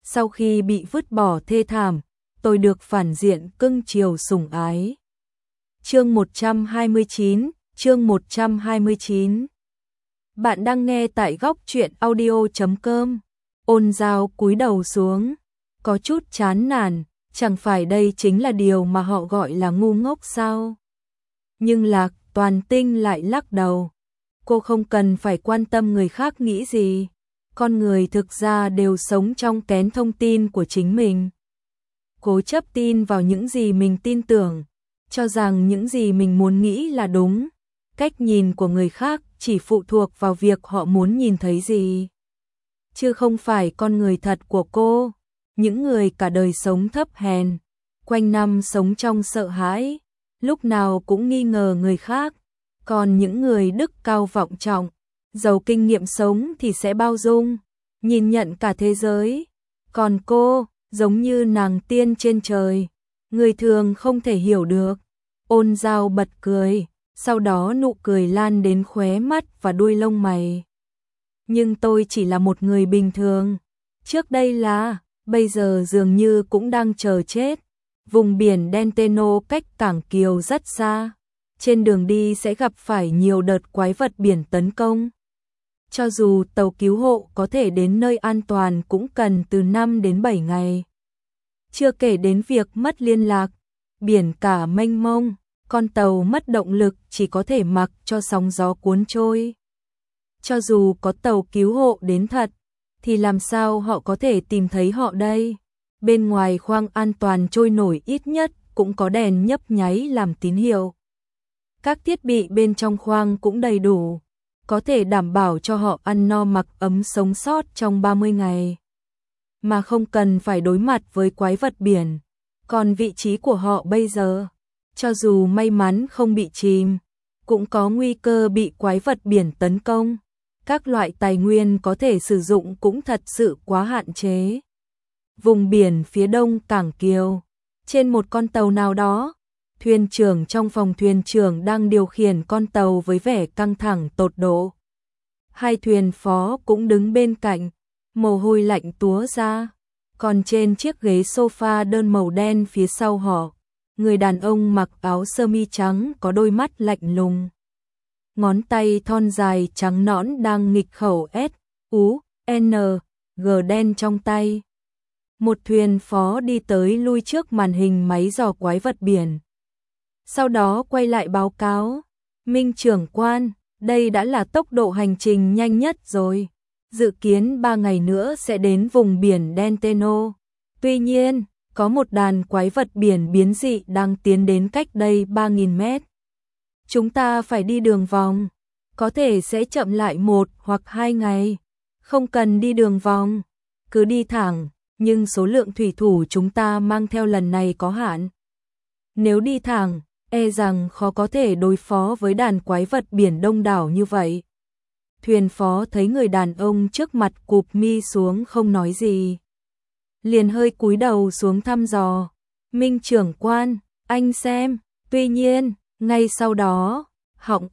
sau khi bị vứt bỏ thê thảm, tôi được phản diện cưng chiều sủng ái. Chương 129. Bạn đang nghe tại góc truyện audio.com. Ôn Giao cúi đầu xuống, có chút chán nản, chẳng phải đây chính là điều mà họ gọi là ngu ngốc sao? Nhưng Lạc Toàn Tinh lại lắc đầu. Cô không cần phải quan tâm người khác nghĩ gì. Con người thực ra đều sống trong kén thông tin của chính mình. Cố chấp tin vào những gì mình tin tưởng, cho rằng những gì mình muốn nghĩ là đúng. Cách nhìn của người khác chỉ phụ thuộc vào việc họ muốn nhìn thấy gì, chứ không phải con người thật của cô. Những người cả đời sống thấp hèn, quanh năm sống trong sợ hãi, lúc nào cũng nghi ngờ người khác. Còn những người đức cao vọng trọng, giàu kinh nghiệm sống thì sẽ bao dung, nhìn nhận cả thế giới. Còn cô, giống như nàng tiên trên trời, người thường không thể hiểu được. Ôn Giao bật cười, sau đó nụ cười lan đến khóe mắt và đuôi lông mày. Nhưng tôi chỉ là một người bình thường. Trước đây là, bây giờ dường như cũng đang chờ chết. Vùng biển Denteno cách Cảng Kiều rất xa. Trên đường đi sẽ gặp phải nhiều đợt quái vật biển tấn công. Cho dù tàu cứu hộ có thể đến nơi an toàn cũng cần từ 5 đến 7 ngày. Chưa kể đến việc mất liên lạc, biển cả mênh mông, con tàu mất động lực chỉ có thể mặc cho sóng gió cuốn trôi. Cho dù có tàu cứu hộ đến thật, thì làm sao họ có thể tìm thấy họ đây? Bên ngoài khoang an toàn trôi nổi ít nhất cũng có đèn nhấp nháy làm tín hiệu. Các thiết bị bên trong khoang cũng đầy đủ, có thể đảm bảo cho họ ăn no mặc ấm sống sót trong 30 ngày. Mà không cần phải đối mặt với quái vật biển. Còn vị trí của họ bây giờ, cho dù may mắn không bị chìm, cũng có nguy cơ bị quái vật biển tấn công. Các loại tài nguyên có thể sử dụng cũng thật sự quá hạn chế. Vùng biển phía đông Cảng Kiều, trên một con tàu nào đó, thuyền trưởng trong phòng thuyền trưởng đang điều khiển con tàu với vẻ căng thẳng tột độ. Hai thuyền phó cũng đứng bên cạnh, mồ hôi lạnh túa ra. Còn trên chiếc ghế sofa đơn màu đen phía sau họ, người đàn ông mặc áo sơ mi trắng có đôi mắt lạnh lùng. Ngón tay thon dài trắng nõn đang nghịch khẩu S.U.N.G đen trong tay. Một thuyền phó đi tới lui trước màn hình máy dò quái vật biển. Sau đó quay lại báo cáo, Minh trưởng quan, đây đã là tốc độ hành trình nhanh nhất rồi. Dự kiến 3 ngày nữa sẽ đến vùng biển Denteno. Tuy nhiên, có một đàn quái vật biển biến dị đang tiến đến cách đây 3.000 mét. Chúng ta phải đi đường vòng, có thể sẽ chậm lại 1 hoặc 2 ngày. Không cần đi đường vòng, cứ đi thẳng, nhưng số lượng thủy thủ chúng ta mang theo lần này có hạn. Nếu đi thẳng, e rằng khó có thể đối phó với đàn quái vật biển đông đảo như vậy. Thuyền phó thấy người đàn ông trước mặt cụp mi xuống không nói gì, liền hơi cúi đầu xuống thăm dò. Minh trưởng quan, anh xem. Tuy nhiên, ngay sau đó, họng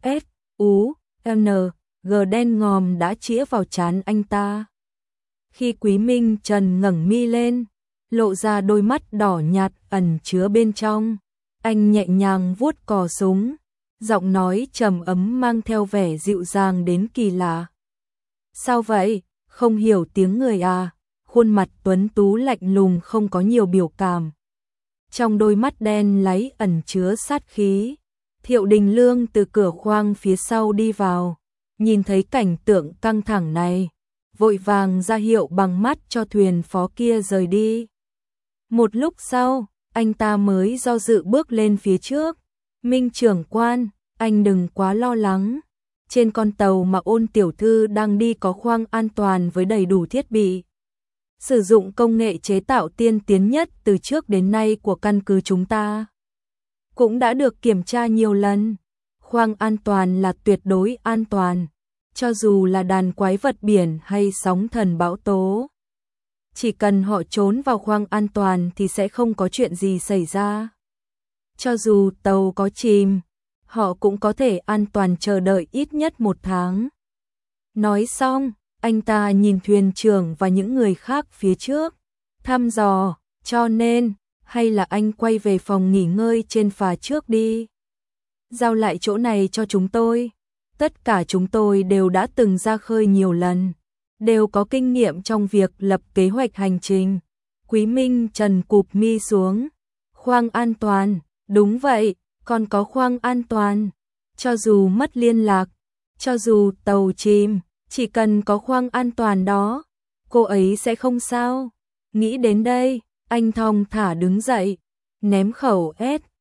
S.U.N.G đen ngòm đã chĩa vào trán anh ta. Khi Quý Minh Trần ngẩng mi lên, lộ ra đôi mắt đỏ nhạt ẩn chứa bên trong, anh nhẹ nhàng vuốt cò súng, giọng nói trầm ấm mang theo vẻ dịu dàng đến kỳ lạ. Sao vậy, không hiểu tiếng người à? Khuôn mặt tuấn tú lạnh lùng không có nhiều biểu cảm. Trong đôi mắt đen láy ẩn chứa sát khí. Thiệu Đình Lương từ cửa khoang phía sau đi vào, nhìn thấy cảnh tượng căng thẳng này, vội vàng ra hiệu bằng mắt cho thuyền phó kia rời đi. Một lúc sau, anh ta mới do dự bước lên phía trước. Minh trưởng quan, anh đừng quá lo lắng. Trên con tàu mà Ôn tiểu thư đang đi có khoang an toàn với đầy đủ thiết bị. Sử dụng công nghệ chế tạo tiên tiến nhất từ trước đến nay của căn cứ chúng ta. Cũng đã được kiểm tra nhiều lần. Khoang an toàn là tuyệt đối an toàn, cho dù là đàn quái vật biển hay sóng thần bão tố. Chỉ cần họ trốn vào khoang an toàn thì sẽ không có chuyện gì xảy ra. Cho dù tàu có chìm, họ cũng có thể an toàn chờ đợi ít nhất 1 tháng. Nói xong, anh ta nhìn thuyền trưởng và những người khác phía trước. thăm dò, cho nên, hay là anh quay về phòng nghỉ ngơi trên phà trước đi. Giao lại chỗ này cho chúng tôi. Tất cả chúng tôi đều đã từng ra khơi nhiều lần, đều có kinh nghiệm trong việc lập kế hoạch hành trình. Quý Minh Trần cụp mi xuống. Khoang an toàn, đúng vậy, còn có khoang an toàn. Cho dù mất liên lạc, cho dù tàu chìm, chỉ cần có khoang an toàn đó, cô ấy sẽ không sao. Nghĩ đến đây, anh thong thả đứng dậy, ném khẩu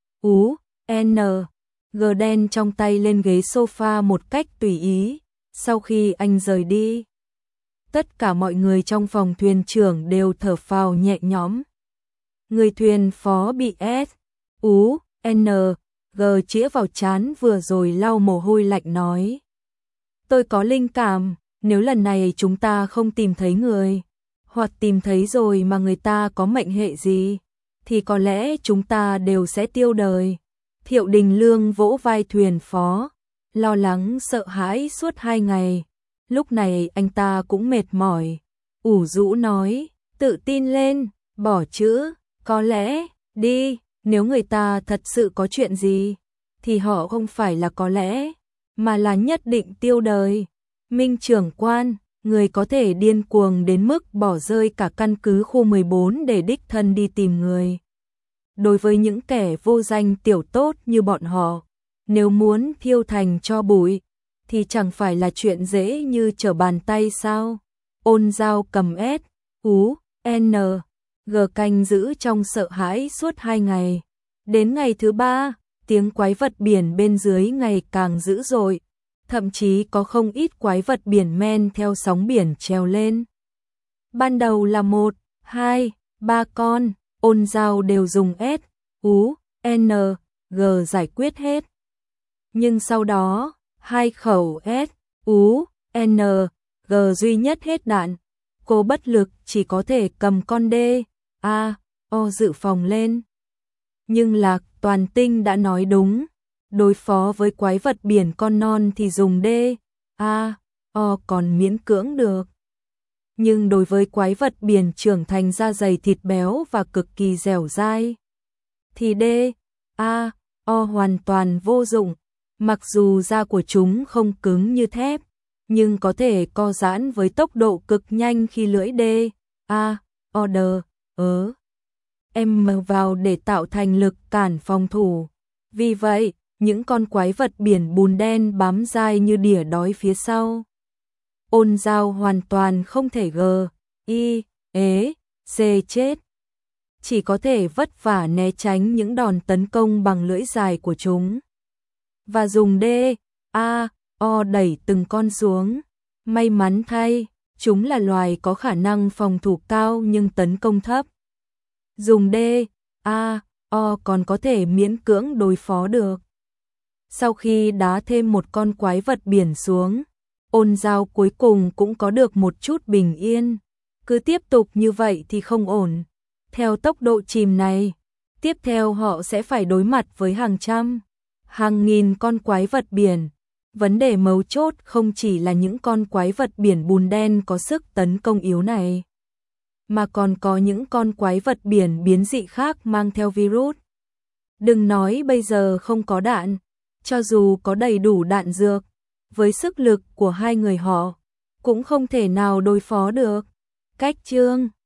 S.U.N.G đen trong tay lên ghế sofa một cách tùy ý. Sau khi anh rời đi, tất cả mọi người trong phòng thuyền trưởng đều thở phào nhẹ nhõm. Người thuyền phó bị S.U.N.G chĩa vào trán vừa rồi lau mồ hôi lạnh nói. Tôi có linh cảm, nếu lần này chúng ta không tìm thấy người, hoặc tìm thấy rồi mà người ta có mệnh hệ gì, thì có lẽ chúng ta đều sẽ tiêu đời. Thiệu Đình Lương vỗ vai thuyền phó, lo lắng sợ hãi suốt 2 ngày. Lúc này anh ta cũng mệt mỏi, ủ rũ nói, tự tin lên, bỏ chữ, có lẽ, đi, nếu người ta thật sự có chuyện gì, thì họ không phải là có lẽ, mà là nhất định tiêu đời. Minh trưởng quan, người có thể điên cuồng đến mức bỏ rơi cả căn cứ khu 14 để đích thân đi tìm người. Đối với những kẻ vô danh tiểu tốt như bọn họ, nếu muốn thiêu thành tro bụi, thì chẳng phải là chuyện dễ như trở bàn tay sao. Ôn Giao cầm S.U.N.G canh giữ trong sợ hãi suốt 2 ngày. Đến ngày thứ 3, tiếng quái vật biển bên dưới ngày càng dữ dội. Thậm chí có không ít quái vật biển men theo sóng biển trèo lên. Ban đầu là 1, 2, 3 con, Ôn Giao đều dùng S.U.N.G giải quyết hết. Nhưng sau đó, 2 khẩu S.U.N.G duy nhất hết đạn. Cô bất lực chỉ có thể cầm con D.A.O dự phòng lên. Nhưng Lạc Toàn Tinh đã nói đúng. Đối phó với quái vật biển con non thì dùng D.A.O còn miễn cưỡng được. Nhưng đối với quái vật biển trưởng thành da dày thịt béo và cực kỳ dẻo dai, thì D.A.O hoàn toàn vô dụng. Mặc dù da của chúng không cứng như thép, nhưng có thể co giãn với tốc độ cực nhanh khi lưỡi D.A.O M vào để tạo thành lực cản phòng thủ. Vì vậy, những con quái vật biển bùn đen bám dai như đỉa đói phía sau. Ôn Giao hoàn toàn không thể chết. Chỉ có thể vất vả né tránh những đòn tấn công bằng lưỡi dài của chúng. Và dùng D.A.O đẩy từng con xuống. May mắn thay, chúng là loài có khả năng phòng thủ cao nhưng tấn công thấp. Dùng D.A.O còn có thể miễn cưỡng đối phó được. Sau khi đá thêm một con quái vật biển xuống, Ôn Giao cuối cùng cũng có được một chút bình yên. Cứ tiếp tục như vậy thì không ổn. Theo tốc độ chìm này, tiếp theo họ sẽ phải đối mặt với hàng trăm, hàng nghìn con quái vật biển. Vấn đề mấu chốt không chỉ là những con quái vật biển bùn đen có sức tấn công yếu này, mà còn có những con quái vật biển biến dị khác mang theo virus. Đừng nói bây giờ không có đạn, cho dù có đầy đủ đạn dược, với sức lực của 2 người họ, cũng không thể nào đối phó được. Cách chương